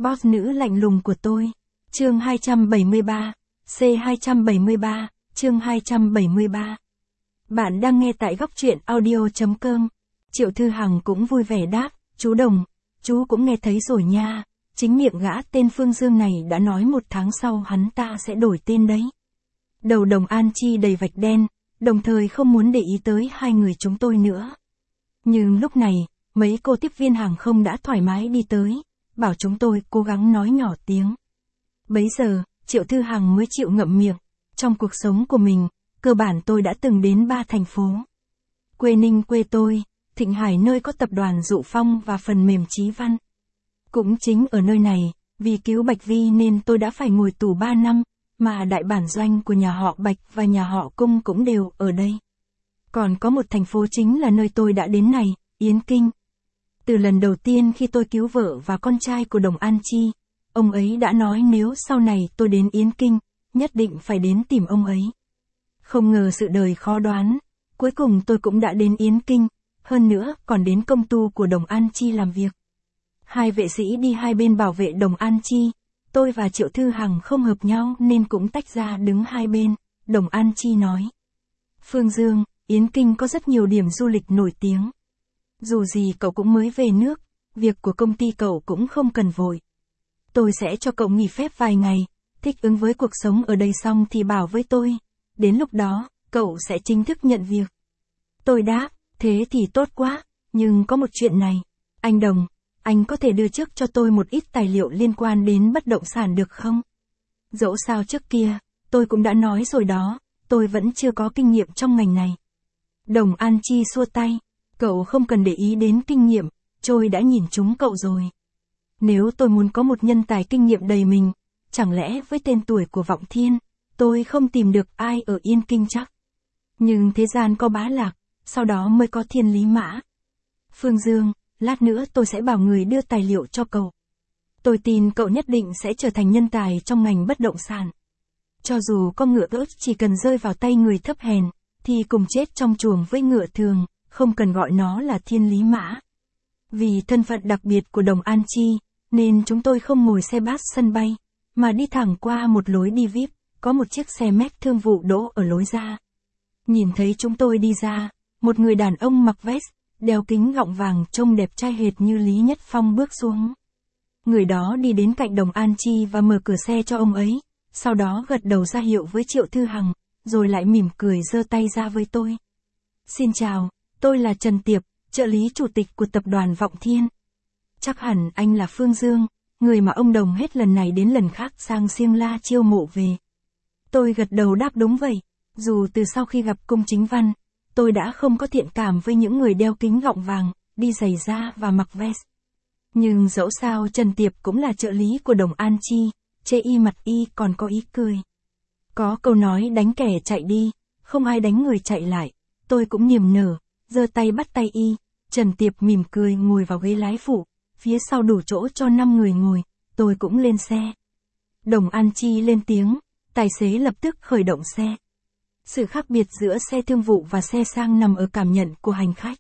Boss nữ lạnh lùng của tôi. Chương 273, C273, chương 273. Bạn đang nghe tại góc truyện audio.com. Triệu Thư Hằng cũng vui vẻ đáp, chú Đồng, chú cũng nghe thấy rồi nha. Chính miệng gã tên Phương Dương này đã nói 1 tháng sau hắn ta sẽ đổi tên đấy. Đầu Đồng An Chi đầy vạch đen, đồng thời không muốn để ý tới hai người chúng tôi nữa. Nhưng lúc này, mấy cô tiếp viên hàng không đã thoải mái đi tới, bảo chúng tôi cố gắng nói nhỏ tiếng. Bấy giờ, Triệu Thư Hằng mới chịu ngậm miệng. Trong cuộc sống của mình, cơ bản tôi đã từng đến 3 thành phố. Quê Ninh quê tôi, Thịnh Hải nơi có tập đoàn Dụ Phong và phần mềm Chí Văn. Cũng chính ở nơi này, vì cứu Bạch Vi nên tôi đã phải ngồi tù 3 năm, mà đại bản doanh của nhà họ Bạch và nhà họ Cung cũng đều ở đây. Còn có một thành phố chính là nơi tôi đã đến này, Yến Kinh. Từ lần đầu tiên khi tôi cứu vợ và con trai của Đồng An Chi, ông ấy đã nói nếu sau này tôi đến Yến Kinh, nhất định phải đến tìm ông ấy. Không ngờ sự đời khó đoán, cuối cùng tôi cũng đã đến Yến Kinh, hơn nữa còn đến công tu của Đồng An Chi làm việc. Hai vệ sĩ đi hai bên bảo vệ Đồng An Chi, tôi và Triệu Thư Hằng không hợp nhau nên cũng tách ra đứng hai bên. Đồng An Chi nói: Phương Dương, Yến Kinh có rất nhiều điểm du lịch nổi tiếng. Dù gì cậu cũng mới về nước, việc của công ty cậu cũng không cần vội. Tôi sẽ cho cậu nghỉ phép vài ngày, thích ứng với cuộc sống ở đây xong thì bảo với tôi. Đến lúc đó, cậu sẽ chính thức nhận việc. Tôi đáp, thế thì tốt quá, nhưng có một chuyện này. Anh Đồng, anh có thể đưa trước cho tôi một ít tài liệu liên quan đến bất động sản được không? Dẫu sao trước kia, tôi cũng đã nói rồi đó, tôi vẫn chưa có kinh nghiệm trong ngành này. Đồng An Chi xua tay, cậu không cần để ý đến kinh nghiệm, tôi đã nhìn chúng cậu rồi. Nếu tôi muốn có một nhân tài kinh nghiệm đầy mình, chẳng lẽ với tên tuổi của Vọng Thiên, tôi không tìm được ai ở Yên Kinh chắc. Nhưng thế gian có bá lạc, sau đó mới có thiên lý mã. Phương Dương, lát nữa tôi sẽ bảo người đưa tài liệu cho cậu. Tôi tin cậu nhất định sẽ trở thành nhân tài trong ngành bất động sản. Cho dù con ngựa ớt chỉ cần rơi vào tay người thấp hèn, thì cùng chết trong chuồng với ngựa thường, không cần gọi nó là thiên lý mã. Vì thân phận đặc biệt của Đồng An Chi, nên chúng tôi không ngồi xe bus sân bay, mà đi thẳng qua một lối đi VIP, có một chiếc xe Mac thương vụ đỗ ở lối ra. Nhìn thấy chúng tôi đi ra, một người đàn ông mặc vest, đeo kính gọng vàng trông đẹp trai hệt như Lý Nhất Phong bước xuống. Người đó đi đến cạnh Đồng An Chi và mở cửa xe cho ông ấy, sau đó gật đầu ra hiệu với Triệu Thư Hằng, rồi lại mỉm cười giơ tay ra với tôi. Xin chào, tôi là Trần Tiệp, trợ lý chủ tịch của tập đoàn Vọng Thiên. Chắc hẳn anh là Phương Dương, người mà ông Đồng hết lần này đến lần khác sang Siêng La chiêu mộ về. Tôi gật đầu đáp đúng vậy, dù từ sau khi gặp Cung Chính Văn, tôi đã không có thiện cảm với những người đeo kính gọng vàng, đi giày da và mặc vest. Nhưng dẫu sao Trần Tiệp cũng là trợ lý của Đồng An Chi, chê y mặt y còn có ý cười. Có câu nói đánh kẻ chạy đi, không ai đánh người chạy lại, tôi cũng niềm nở, giơ tay bắt tay y, Trần Tiệp mỉm cười ngồi vào ghế lái phụ, phía sau đủ chỗ cho 5 người ngồi, tôi cũng lên xe. Đồng An Chi lên tiếng, tài xế lập tức khởi động xe. Sự khác biệt giữa xe thương vụ và xe sang nằm ở cảm nhận của hành khách.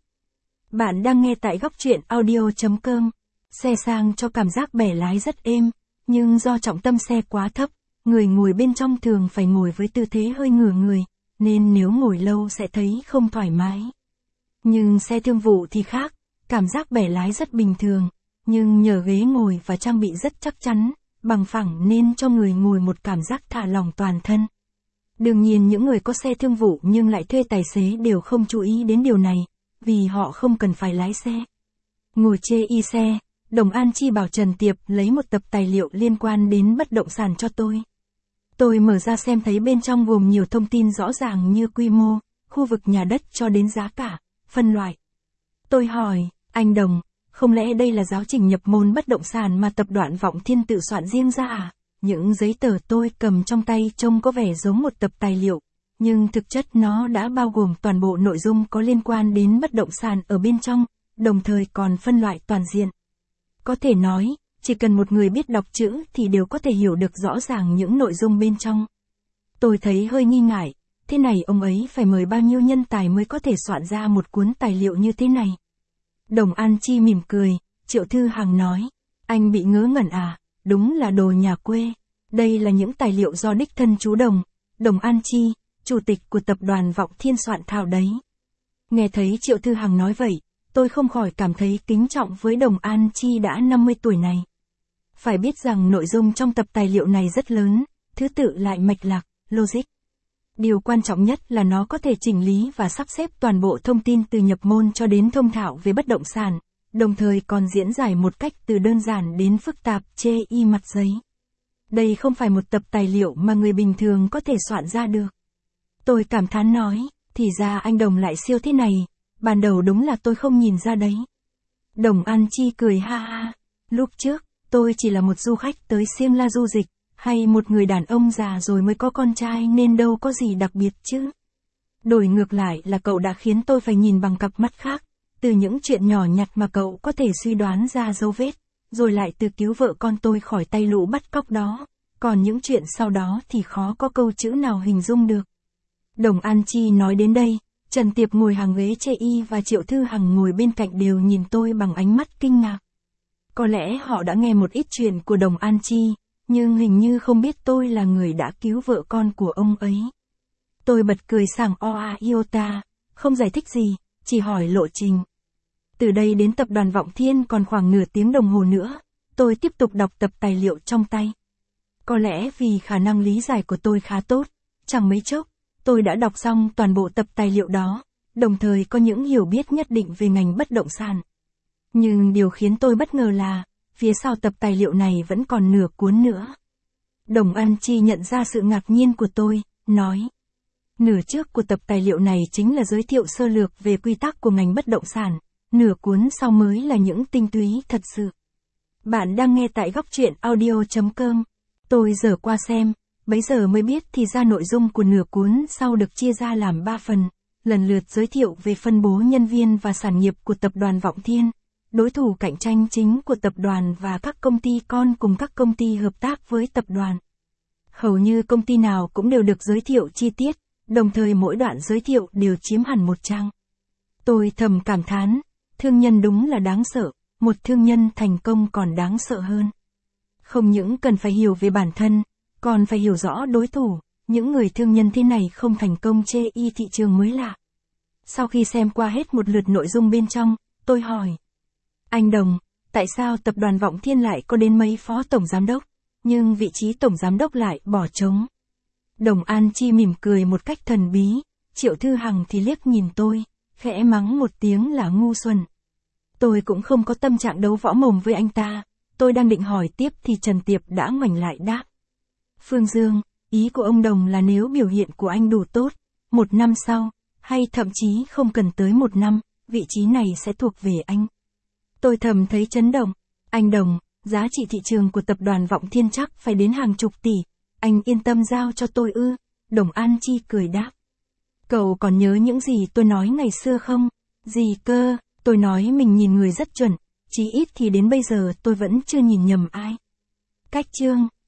Bạn đang nghe tại góc truyện audio.com. Xe sang cho cảm giác bẻ lái rất êm, nhưng do trọng tâm xe quá thấp, người ngồi bên trong thường phải ngồi với tư thế hơi ngửa người, nên nếu ngồi lâu sẽ thấy không thoải mái. Nhưng xe thương vụ thì khác, cảm giác bẻ lái rất bình thường, nhưng nhờ ghế ngồi và trang bị rất chắc chắn, bằng phẳng nên cho người ngồi một cảm giác thả lỏng toàn thân. Đương nhiên những người có xe thương vụ nhưng lại thuê tài xế đều không chú ý đến điều này, vì họ không cần phải lái xe. Ngồi chê y xe, Đồng An Chi bảo Trần Tiệp lấy một tập tài liệu liên quan đến bất động sản cho tôi. Tôi mở ra xem thấy bên trong gồm nhiều thông tin rõ ràng như quy mô, khu vực nhà đất cho đến giá cả, phân loại. Tôi hỏi, anh Đồng, không lẽ đây là giáo trình nhập môn bất động sản mà tập đoàn Vọng Thiên tự soạn riêng ra à? Những giấy tờ tôi cầm trong tay trông có vẻ giống một tập tài liệu, nhưng thực chất nó đã bao gồm toàn bộ nội dung có liên quan đến bất động sản ở bên trong, đồng thời còn phân loại toàn diện. Có thể nói, chỉ cần một người biết đọc chữ thì đều có thể hiểu được rõ ràng những nội dung bên trong. Tôi thấy hơi nghi ngại, thế này ông ấy phải mời bao nhiêu nhân tài mới có thể soạn ra một cuốn tài liệu như thế này. Đồng An Chi mỉm cười, Triệu Thư Hằng nói, anh bị ngớ ngẩn à, đúng là đồ nhà quê. Đây là những tài liệu do đích thân chú Đồng An Chi, chủ tịch của tập đoàn Vọng Thiên soạn thảo đấy. Nghe thấy Triệu Thư Hằng nói vậy, tôi không khỏi cảm thấy kính trọng với Đồng An Chi đã 50 tuổi này. Phải biết rằng nội dung trong tập tài liệu này rất lớn, thứ tự lại mạch lạc, logic. Điều quan trọng nhất là nó có thể chỉnh lý và sắp xếp toàn bộ thông tin từ nhập môn cho đến thông thạo về bất động sản, đồng thời còn diễn giải một cách từ đơn giản đến phức tạp chê y mặt giấy. Đây không phải một tập tài liệu mà người bình thường có thể soạn ra được. Tôi cảm thán nói, thì ra anh Đồng lại siêu thế này, ban đầu đúng là tôi không nhìn ra đấy. Đồng An Chi cười ha ha, lúc trước, tôi chỉ là một du khách tới Siêng La du dịch, hay một người đàn ông già rồi mới có con trai nên đâu có gì đặc biệt chứ. Đổi ngược lại là cậu đã khiến tôi phải nhìn bằng cặp mắt khác, từ những chuyện nhỏ nhặt mà cậu có thể suy đoán ra dấu vết, rồi lại từ cứu vợ con tôi khỏi tay lũ bắt cóc đó, còn những chuyện sau đó thì khó có câu chữ nào hình dung được. Đồng An Chi nói đến đây, Trần Tiệp ngồi hàng ghế chê y và Triệu Thư Hằng ngồi bên cạnh đều nhìn tôi bằng ánh mắt kinh ngạc. Có lẽ họ đã nghe một ít chuyện của Đồng An Chi, nhưng hình như không biết tôi là người đã cứu vợ con của ông ấy. Tôi bật cười sảng oa iota, không giải thích gì, chỉ hỏi lộ trình. Từ đây đến tập đoàn Vọng Thiên còn khoảng nửa tiếng đồng hồ nữa, tôi tiếp tục đọc tập tài liệu trong tay. Có lẽ vì khả năng lý giải của tôi khá tốt, chẳng mấy chốc, tôi đã đọc xong toàn bộ tập tài liệu đó, đồng thời có những hiểu biết nhất định về ngành bất động sản. Nhưng điều khiến tôi bất ngờ là, phía sau tập tài liệu này vẫn còn nửa cuốn nữa. Đồng An Chi nhận ra sự ngạc nhiên của tôi, nói. Nửa trước của tập tài liệu này chính là giới thiệu sơ lược về quy tắc của ngành bất động sản, nửa cuốn sau mới là những tinh túy thật sự. Bạn đang nghe tại góc truyện audio.com. Tôi dở qua xem, bấy giờ mới biết thì ra nội dung của nửa cuốn sau được chia ra làm 3 phần, lần lượt giới thiệu về phân bố nhân viên và sản nghiệp của tập đoàn Vọng Thiên, đối thủ cạnh tranh chính của tập đoàn và các công ty con cùng các công ty hợp tác với tập đoàn. Hầu như công ty nào cũng đều được giới thiệu chi tiết, đồng thời mỗi đoạn giới thiệu đều chiếm hẳn một trang. Tôi thầm cảm thán, thương nhân đúng là đáng sợ, một thương nhân thành công còn đáng sợ hơn. Không những cần phải hiểu về bản thân, còn phải hiểu rõ đối thủ, những người thương nhân thế này không thành công chê y thị trường mới lạ. Sau khi xem qua hết một lượt nội dung bên trong, tôi hỏi. Anh Đồng, tại sao tập đoàn Vọng Thiên lại có đến mấy phó tổng giám đốc, nhưng vị trí tổng giám đốc lại bỏ trống? Đồng An Chi mỉm cười một cách thần bí, Triệu Thư Hằng thì liếc nhìn tôi, khẽ mắng một tiếng là ngu xuẩn. Tôi cũng không có tâm trạng đấu võ mồm với anh ta, tôi đang định hỏi tiếp thì Trần Tiệp đã ngoảnh lại đáp. Phương Dương, ý của ông Đồng là nếu biểu hiện của anh đủ tốt, 1 năm sau, hay thậm chí không cần tới 1 năm, vị trí này sẽ thuộc về anh. Tôi thầm thấy chấn động. Anh Đồng, giá trị thị trường của tập đoàn Vọng Thiên chắc phải đến hàng chục tỷ, anh yên tâm giao cho tôi ư? Đồng An Chi cười đáp. Cậu còn nhớ những gì tôi nói ngày xưa không? Gì cơ? Tôi nói mình nhìn người rất chuẩn, chí ít thì đến bây giờ tôi vẫn chưa nhìn nhầm ai. Cách chương